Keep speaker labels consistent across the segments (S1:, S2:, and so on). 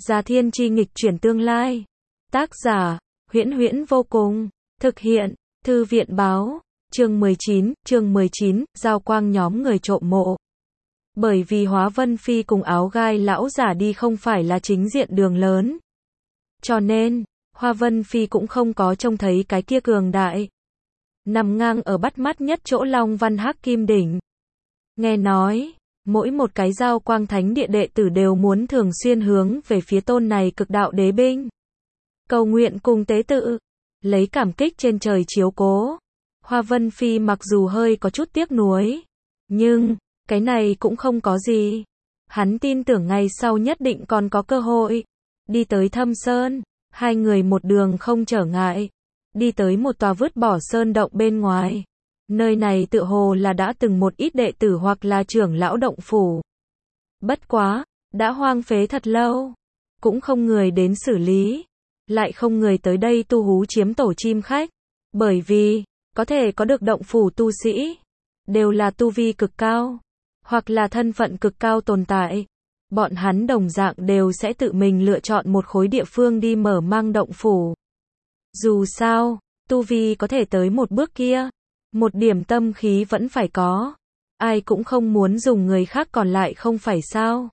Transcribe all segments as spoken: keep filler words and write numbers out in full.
S1: Gia Thiên Chi nghịch chuyển tương lai. Tác giả, Huyễn Huyễn vô cùng. Thực hiện, Thư viện báo. Chương mười chín, chương mười chín, giao quang nhóm người trộm mộ. Bởi vì Hóa Vân Phi cùng áo gai lão giả đi không phải là chính diện đường lớn. Cho nên, Hóa Vân Phi cũng không có trông thấy cái kia cường đại. Nằm ngang ở bắt mắt nhất chỗ Long Văn Hắc Kim Đỉnh. Nghe nói, mỗi một cái giao quang thánh địa đệ tử đều muốn thường xuyên hướng về phía tôn này cực đạo đế binh. Cầu nguyện cùng tế tự, lấy cảm kích trên trời chiếu cố. Hóa Vân Phi mặc dù hơi có chút tiếc nuối, nhưng, cái này cũng không có gì. Hắn tin tưởng ngày sau nhất định còn có cơ hội. Đi tới Thâm Sơn, hai người một đường không trở ngại. Đi tới một tòa vứt bỏ sơn động bên ngoài. Nơi này tựa hồ là đã từng một ít đệ tử hoặc là trưởng lão động phủ. Bất quá, đã hoang phế thật lâu. Cũng không người đến xử lý. Lại không người tới đây tu hú chiếm tổ chim khách. Bởi vì, có thể có được động phủ tu sĩ. Đều là tu vi cực cao. Hoặc là thân phận cực cao tồn tại. Bọn hắn đồng dạng đều sẽ tự mình lựa chọn một khối địa phương đi mở mang động phủ. Dù sao, tu vi có thể tới một bước kia. Một điểm tâm khí vẫn phải có. Ai cũng không muốn dùng người khác còn lại không phải sao.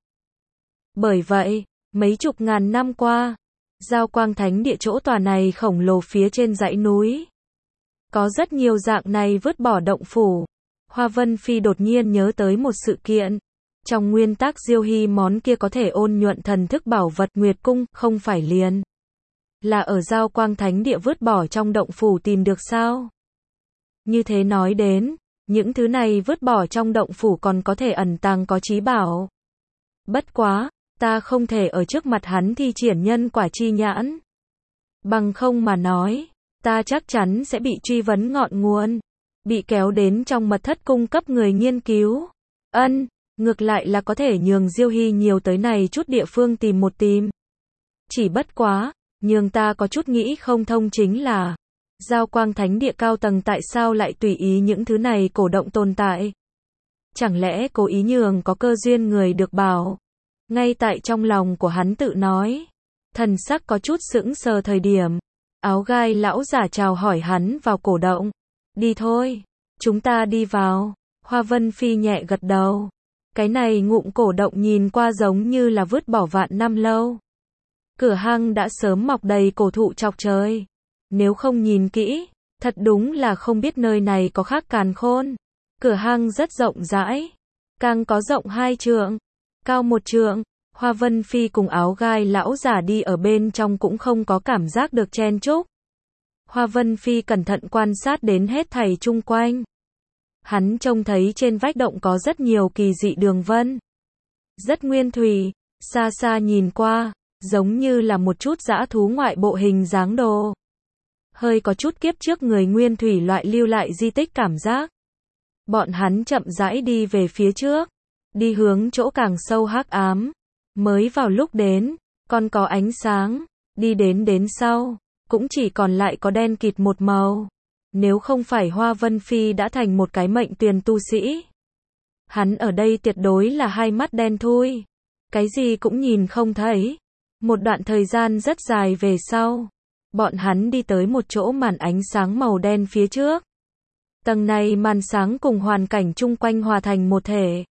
S1: Bởi vậy, mấy chục ngàn năm qua, giao quang thánh địa chỗ tòa này khổng lồ phía trên dãy núi. Có rất nhiều dạng này vứt bỏ động phủ. Hóa Vân Phi đột nhiên nhớ tới một sự kiện. Trong nguyên tắc Diêu Hy món kia có thể ôn nhuận thần thức bảo vật Nguyệt Cung, không phải liền là ở giao quang thánh địa vứt bỏ trong động phủ tìm được sao? Như thế nói đến, những thứ này vứt bỏ trong động phủ còn có thể ẩn tàng có trí bảo. Bất quá, ta không thể ở trước mặt hắn thi triển nhân quả chi nhãn. Bằng không mà nói, ta chắc chắn sẽ bị truy vấn ngọn nguồn. Bị kéo đến trong mật thất cung cấp người nghiên cứu. Ân, ngược lại là có thể nhường Diêu Hy nhiều tới này chút địa phương tìm một tìm. Chỉ bất quá, nhường ta có chút nghĩ không thông chính là, giao quang thánh địa cao tầng tại sao lại tùy ý những thứ này cổ động tồn tại? Chẳng lẽ cố ý nhường có cơ duyên người được bảo? Ngay tại trong lòng của hắn tự nói, thần sắc có chút sững sờ thời điểm, áo gai lão giả chào hỏi hắn vào cổ động. Đi thôi, chúng ta đi vào. Hóa Vân Phi nhẹ gật đầu. Cái này ngụm cổ động nhìn qua giống như là vứt bỏ vạn năm lâu. Cửa hang đã sớm mọc đầy cổ thụ chọc trời. Nếu không nhìn kỹ, thật đúng là không biết nơi này có khác càn khôn. Cửa hang rất rộng rãi, càng có rộng hai trượng, cao một trượng. Hóa Vân Phi cùng áo gai lão giả đi ở bên trong cũng không có cảm giác được chen chúc. Hóa Vân Phi cẩn thận quan sát đến hết thảy chung quanh. Hắn trông thấy trên vách động có rất nhiều kỳ dị đường vân. Rất nguyên thủy, xa xa nhìn qua, giống như là một chút dã thú ngoại bộ hình dáng đồ. Hơi có chút kiếp trước người nguyên thủy loại lưu lại di tích cảm giác. Bọn hắn chậm rãi đi về phía trước, đi hướng chỗ càng sâu hắc ám. Mới vào lúc đến, còn có ánh sáng, đi đến đến sau, cũng chỉ còn lại có đen kịt một màu. Nếu không phải Hóa Vân Phi đã thành một cái mệnh tuyền tu sĩ, hắn ở đây tuyệt đối là hai mắt đen thui, cái gì cũng nhìn không thấy. Một đoạn thời gian rất dài về sau, bọn hắn đi tới một chỗ màn ánh sáng màu đen phía trước. Tầng này màn sáng cùng hoàn cảnh chung quanh hòa thành một thể.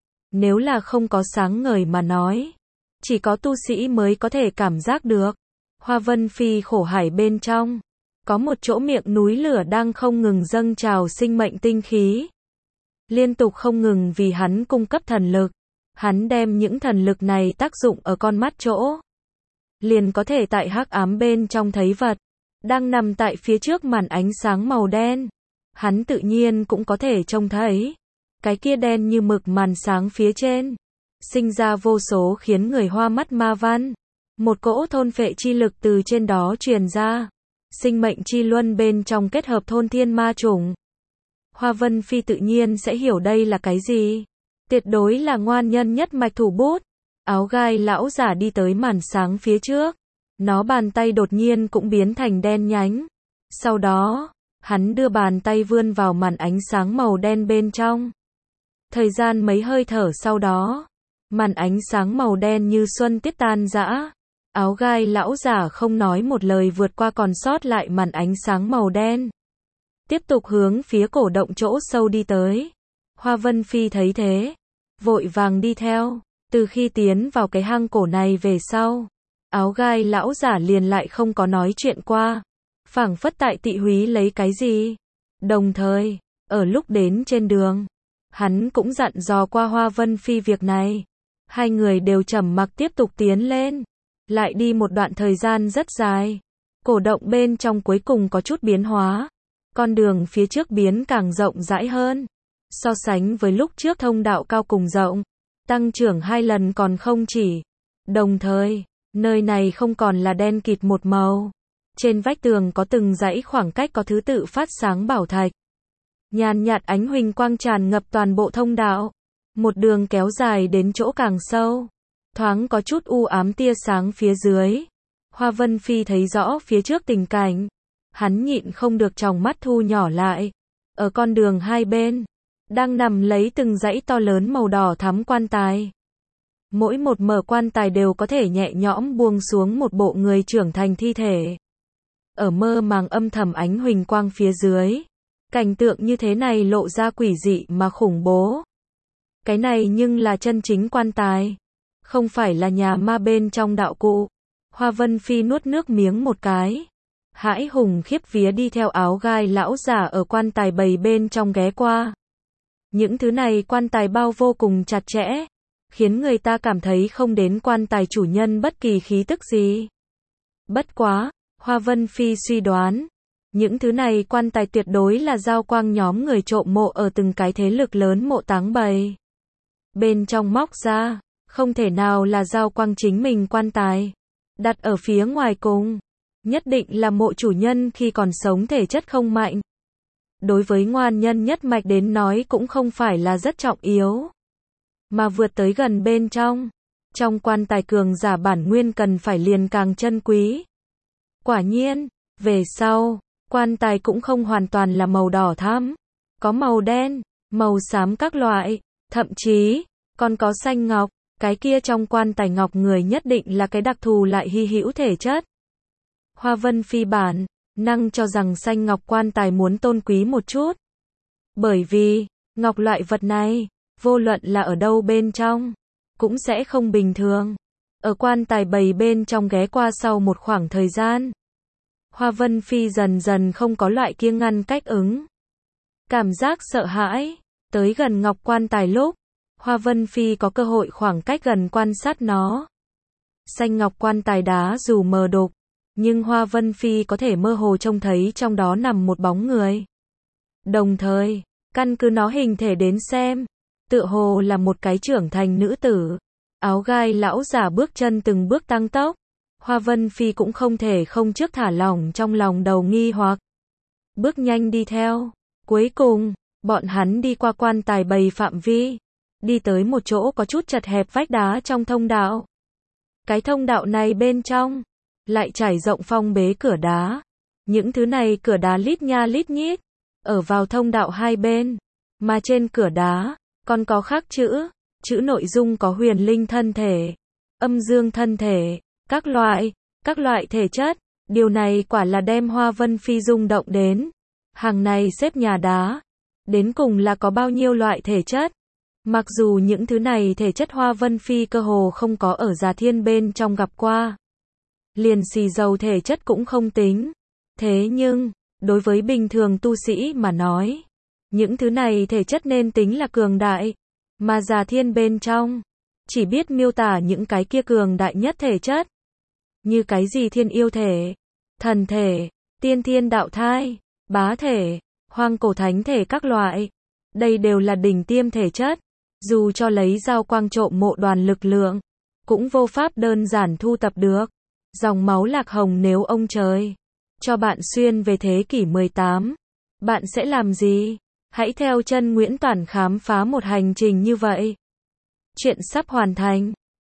S1: Nếu là không có sáng ngời mà nói, chỉ có tu sĩ mới có thể cảm giác được. Hóa Vân Phi khổ hải bên trong, có một chỗ miệng núi lửa đang không ngừng dâng trào sinh mệnh tinh khí. Liên tục không ngừng vì hắn cung cấp thần lực. Hắn đem những thần lực này tác dụng ở con mắt chỗ. Liền có thể tại hắc ám bên trong thấy vật. Đang nằm tại phía trước màn ánh sáng màu đen. Hắn tự nhiên cũng có thể trông thấy. Cái kia đen như mực màn sáng phía trên. Sinh ra vô số khiến người hoa mắt ma văn. Một cỗ thôn phệ chi lực từ trên đó truyền ra. Sinh mệnh chi luân bên trong kết hợp thôn thiên ma chủng. Hóa Vân Phi tự nhiên sẽ hiểu đây là cái gì. Tuyệt đối là ngoan nhân nhất mạch thủ bút. Áo gai lão giả đi tới màn sáng phía trước. Nó bàn tay đột nhiên cũng biến thành đen nhánh. Sau đó, hắn đưa bàn tay vươn vào màn ánh sáng màu đen bên trong. Thời gian mấy hơi thở sau đó, màn ánh sáng màu đen như xuân tiết tan rã. Áo gai lão giả không nói một lời vượt qua còn sót lại màn ánh sáng màu đen. Tiếp tục hướng phía cổ động chỗ sâu đi tới. Hoa Vân Phi thấy thế, vội vàng đi theo. Từ khi tiến vào cái hang cổ này về sau, áo gai lão giả liền lại không có nói chuyện qua. Phảng phất tại tị húy lấy cái gì. Đồng thời, ở lúc đến trên đường, hắn cũng dặn dò qua Hoa Vân Phi việc này. Hai người đều trầm mặc tiếp tục tiến lên. Lại đi một đoạn thời gian rất dài. Cổ động bên trong cuối cùng có chút biến hóa. Con đường phía trước biến càng rộng rãi hơn. So sánh với lúc trước thông đạo cao cùng rộng, tăng trưởng hai lần còn không chỉ. Đồng thời, nơi này không còn là đen kịt một màu. Trên vách tường có từng dãy khoảng cách có thứ tự phát sáng bảo thạch. Nhàn nhạt ánh huỳnh quang tràn ngập toàn bộ thông đạo. Một đường kéo dài đến chỗ càng sâu. Thoáng có chút u ám tia sáng phía dưới. Hoa Vân Phi thấy rõ phía trước tình cảnh. Hắn nhịn không được tròng mắt thu nhỏ lại. Ở con đường hai bên, đang nằm lấy từng dãy to lớn màu đỏ thắm quan tài. Mỗi một mở quan tài đều có thể nhẹ nhõm buông xuống một bộ người trưởng thành thi thể. Ở mơ màng âm thầm ánh huỳnh quang phía dưới. Cảnh tượng như thế này lộ ra quỷ dị mà khủng bố. Cái này nhưng là chân chính quan tài. Không phải là nhà ma bên trong đạo cụ. Hoa Vân Phi nuốt nước miếng một cái. Hãi hùng khiếp vía đi theo áo gai lão giả ở quan tài bầy bên trong ghé qua. Những thứ này quan tài bao vô cùng chặt chẽ. Khiến người ta cảm thấy không đến quan tài chủ nhân bất kỳ khí tức gì. Bất quá, Hoa Vân Phi suy đoán. Những thứ này quan tài tuyệt đối là giao quang nhóm người trộm mộ ở từng cái thế lực lớn mộ táng bầy. Bên trong móc ra, không thể nào là giao quang chính mình quan tài. Đặt ở phía ngoài cùng. Nhất định là mộ chủ nhân khi còn sống thể chất không mạnh. Đối với ngoan nhân nhất mạch đến nói cũng không phải là rất trọng yếu. Mà vượt tới gần bên trong. Trong quan tài cường giả bản nguyên cần phải liền càng chân quý. Quả nhiên, về sau, quan tài cũng không hoàn toàn là màu đỏ thắm. Có màu đen, màu xám các loại, thậm chí, còn có xanh ngọc. Cái kia trong quan tài ngọc người nhất định là cái đặc thù lại hy hữu thể chất. Hoa Vân Phi bản năng cho rằng xanh ngọc quan tài muốn tôn quý một chút. Bởi vì, ngọc loại vật này, vô luận là ở đâu bên trong, cũng sẽ không bình thường. Ở quan tài bầy bên trong ghé qua sau một khoảng thời gian. Hoa Vân Phi dần dần không có loại kiêng ngăn cách ứng. Cảm giác sợ hãi, tới gần ngọc quan tài lúc, Hoa Vân Phi có cơ hội khoảng cách gần quan sát nó. Xanh ngọc quan tài đá dù mờ đục, nhưng Hoa Vân Phi có thể mơ hồ trông thấy trong đó nằm một bóng người. Đồng thời, căn cứ nó hình thể đến xem, tựa hồ là một cái trưởng thành nữ tử. Áo gai lão giả bước chân từng bước tăng tốc. Hoa Vân Phi cũng không thể không trước thả lỏng trong lòng đầu nghi hoặc. Bước nhanh đi theo. Cuối cùng, bọn hắn đi qua quan tài bầy phạm vi. Đi tới một chỗ có chút chật hẹp vách đá trong thông đạo. Cái thông đạo này bên trong, lại trải rộng phong bế cửa đá. Những thứ này cửa đá lít nha lít nhít, ở vào thông đạo hai bên. Mà trên cửa đá, còn có khắc chữ. Chữ nội dung có huyền linh thân thể, âm dương thân thể, các loại, các loại thể chất. Điều này quả là đem Hoa Vân Phi rung động đến. Hàng này xếp nhà đá. Đến cùng là có bao nhiêu loại thể chất. Mặc dù những thứ này thể chất Hoa Vân Phi cơ hồ không có ở Già Thiên bên trong gặp qua. Liền xì dầu thể chất cũng không tính. Thế nhưng, đối với bình thường tu sĩ mà nói, những thứ này thể chất nên tính là cường đại. Mà Già Thiên bên trong, chỉ biết miêu tả những cái kia cường đại nhất thể chất. Như cái gì thiên yêu thể, thần thể, tiên thiên đạo thai, bá thể, hoang cổ thánh thể các loại. Đây đều là đỉnh tiêm thể chất. Dù cho lấy giao quang trộm mộ đoàn lực lượng, cũng vô pháp đơn giản thu tập được. Dòng máu lạc hồng nếu ông trời cho bạn xuyên về thế kỷ mười tám, bạn sẽ làm gì? Hãy theo chân Nguyễn Toản khám phá một hành trình như vậy. Chuyện sắp hoàn thành.